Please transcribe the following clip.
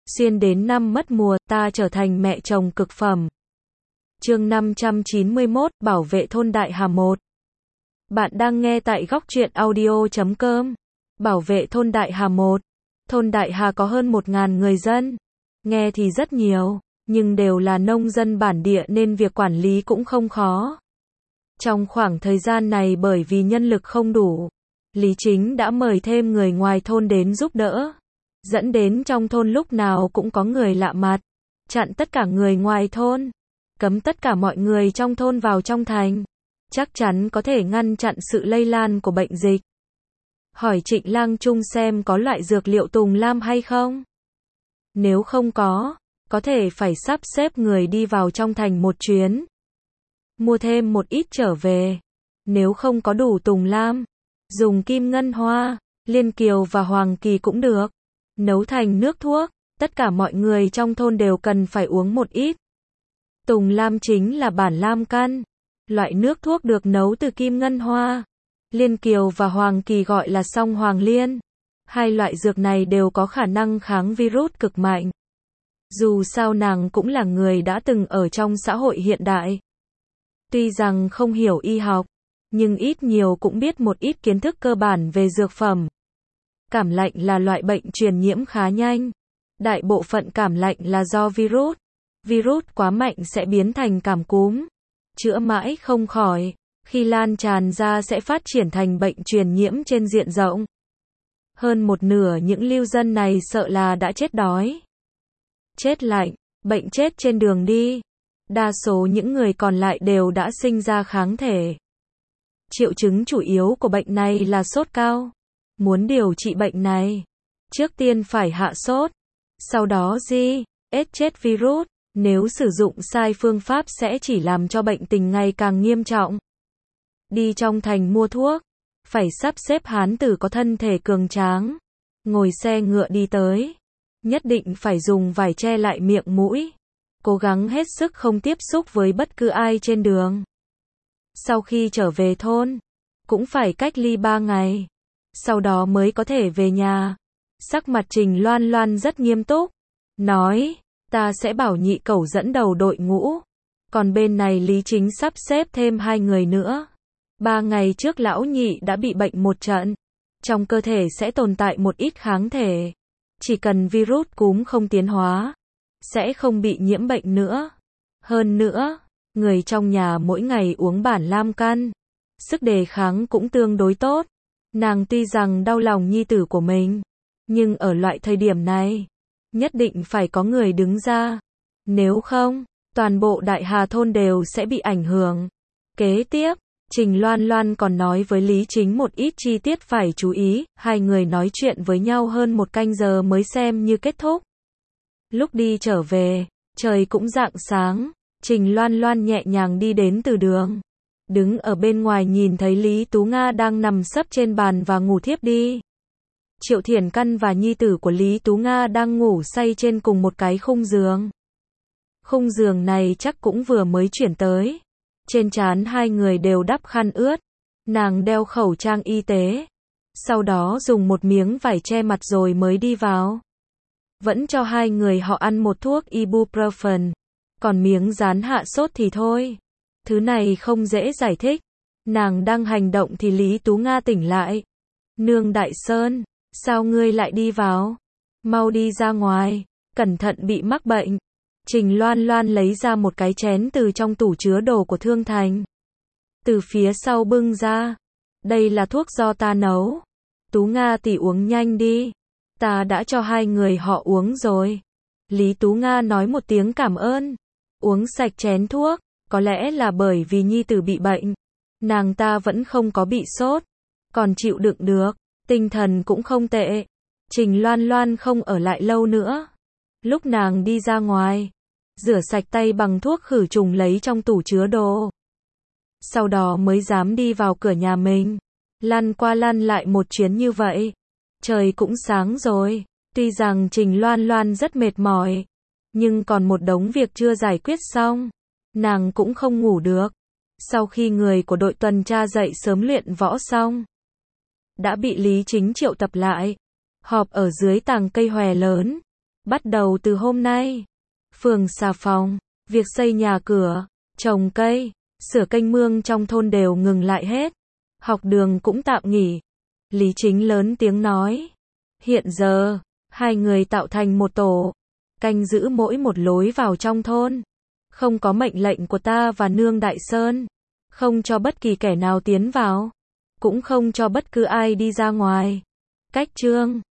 Xuyên đến năm mất mùa, ta trở thành mẹ chồng cực phẩm. Chương 591, Bảo vệ thôn Đại Hà 1. Bạn đang nghe tại goctruyện.audio.com. Bảo vệ thôn Đại Hà 1. Thôn Đại Hà có hơn 1.000 người dân. Nghe thì rất nhiều, nhưng đều là nông dân bản địa nên việc quản lý cũng không khó. Trong khoảng thời gian này bởi vì nhân lực không đủ, Lý Chính đã mời thêm người ngoài thôn đến giúp đỡ. Dẫn đến trong thôn lúc nào cũng có người lạ mặt, chặn tất cả người ngoài thôn, cấm tất cả mọi người trong thôn vào trong thành. Chắc chắn có thể ngăn chặn sự lây lan của bệnh dịch. Hỏi Trịnh Lang Trung xem có loại dược liệu Tùng Lam hay không? Nếu không có thể phải sắp xếp người đi vào trong thành một chuyến. Mua thêm một ít trở về. Nếu không có đủ Tùng Lam, dùng kim ngân hoa, liên kiều và hoàng kỳ cũng được. Nấu thành nước thuốc, tất cả mọi người trong thôn đều cần phải uống một ít. Tùng Lam chính là bản lam căn. Loại nước thuốc được nấu từ kim ngân hoa, liên kiều và hoàng kỳ gọi là song hoàng liên. Hai loại dược này đều có khả năng kháng virus cực mạnh. Dù sao nàng cũng là người đã từng ở trong xã hội hiện đại. Tuy rằng không hiểu y học, nhưng ít nhiều cũng biết một ít kiến thức cơ bản về dược phẩm. Cảm lạnh là loại bệnh truyền nhiễm khá nhanh. Đại bộ phận cảm lạnh là do virus. Virus quá mạnh sẽ biến thành cảm cúm. Chữa mãi không khỏi. Khi lan tràn ra sẽ phát triển thành bệnh truyền nhiễm trên diện rộng. Hơn một nửa những lưu dân này sợ là đã chết đói, chết lạnh, bệnh chết trên đường đi. Đa số những người còn lại đều đã sinh ra kháng thể. Triệu chứng chủ yếu của bệnh này là sốt cao. Muốn điều trị bệnh này, trước tiên phải hạ sốt, sau đó chết virus. Nếu sử dụng sai phương pháp sẽ chỉ làm cho bệnh tình ngày càng nghiêm trọng. Đi trong thành mua thuốc, phải sắp xếp hán tử có thân thể cường tráng, ngồi xe ngựa đi tới. Nhất định phải dùng vải che lại miệng mũi, cố gắng hết sức không tiếp xúc với bất cứ ai trên đường. Sau khi trở về thôn, cũng phải cách ly 3 ngày, sau đó mới có thể về nhà. Sắc mặt Trình Loan Loan rất nghiêm túc, nói, ta sẽ bảo nhị cẩu dẫn đầu đội ngũ. Còn bên này Lý Chính sắp xếp thêm 2 người nữa. 3 ngày trước lão nhị đã bị bệnh một trận. Trong cơ thể sẽ tồn tại một ít kháng thể. Chỉ cần virus cúm không tiến hóa, sẽ không bị nhiễm bệnh nữa. Hơn nữa, người trong nhà mỗi ngày uống bản lam căn, sức đề kháng cũng tương đối tốt. Nàng tuy rằng đau lòng nhi tử của mình, nhưng ở loại thời điểm này, nhất định phải có người đứng ra. Nếu không, toàn bộ Đại Hà thôn đều sẽ bị ảnh hưởng. Kế tiếp, Trình Loan Loan còn nói với Lý Chính một ít chi tiết phải chú ý. Hai người nói chuyện với nhau hơn 1 canh giờ mới xem như kết thúc. Lúc đi trở về, trời cũng rạng sáng. Trình Loan Loan nhẹ nhàng đi đến từ đường. Đứng ở bên ngoài nhìn thấy Lý Tú Nga đang nằm sấp trên bàn và ngủ thiếp đi. Triệu Thiển Căn và nhi tử của Lý Tú Nga đang ngủ say trên cùng một cái khung giường. Khung giường này chắc cũng vừa mới chuyển tới. Trên trán hai người đều đắp khăn ướt. Nàng đeo khẩu trang y tế. Sau đó dùng một miếng vải che mặt rồi mới đi vào. Vẫn cho hai người họ ăn một thuốc ibuprofen. Còn miếng dán hạ sốt thì thôi. Thứ này không dễ giải thích. Nàng đang hành động thì Lý Tú Nga tỉnh lại. Nương Đại Sơn, sao ngươi lại đi vào? Mau đi ra ngoài, cẩn thận bị mắc bệnh. Trình Loan Loan lấy ra một cái chén từ trong tủ chứa đồ của Thương Thành. Từ phía sau bưng ra. Đây là thuốc do ta nấu. Tú Nga tỷ uống nhanh đi. Ta đã cho hai người họ uống rồi. Lý Tú Nga nói một tiếng cảm ơn. Uống sạch chén thuốc. Có lẽ là bởi vì nhi tử bị bệnh. Nàng ta vẫn không có bị sốt. Còn chịu đựng được. Tinh thần cũng không tệ. Trình Loan Loan không ở lại lâu nữa. Lúc nàng đi ra ngoài, rửa sạch tay bằng thuốc khử trùng lấy trong tủ chứa đồ. Sau đó mới dám đi vào cửa nhà mình. Lăn qua lăn lại một chuyến như vậy. Trời cũng sáng rồi. Tuy rằng Trình Loan Loan rất mệt mỏi, nhưng còn một đống việc chưa giải quyết xong. Nàng cũng không ngủ được. Sau khi người của đội tuần tra dậy sớm luyện võ xong, đã bị Lý Chính triệu tập lại. Họp ở dưới tàng cây hòe lớn. Bắt đầu từ hôm nay, phường xà phòng, việc xây nhà cửa, trồng cây, sửa kênh mương trong thôn đều ngừng lại hết. Học đường cũng tạm nghỉ. Lý Chính lớn tiếng nói. Hiện giờ, hai người tạo thành một tổ, canh giữ mỗi một lối vào trong thôn. Không có mệnh lệnh của ta và Nương Đại Sơn, không cho bất kỳ kẻ nào tiến vào, cũng không cho bất cứ ai đi ra ngoài. Cách chương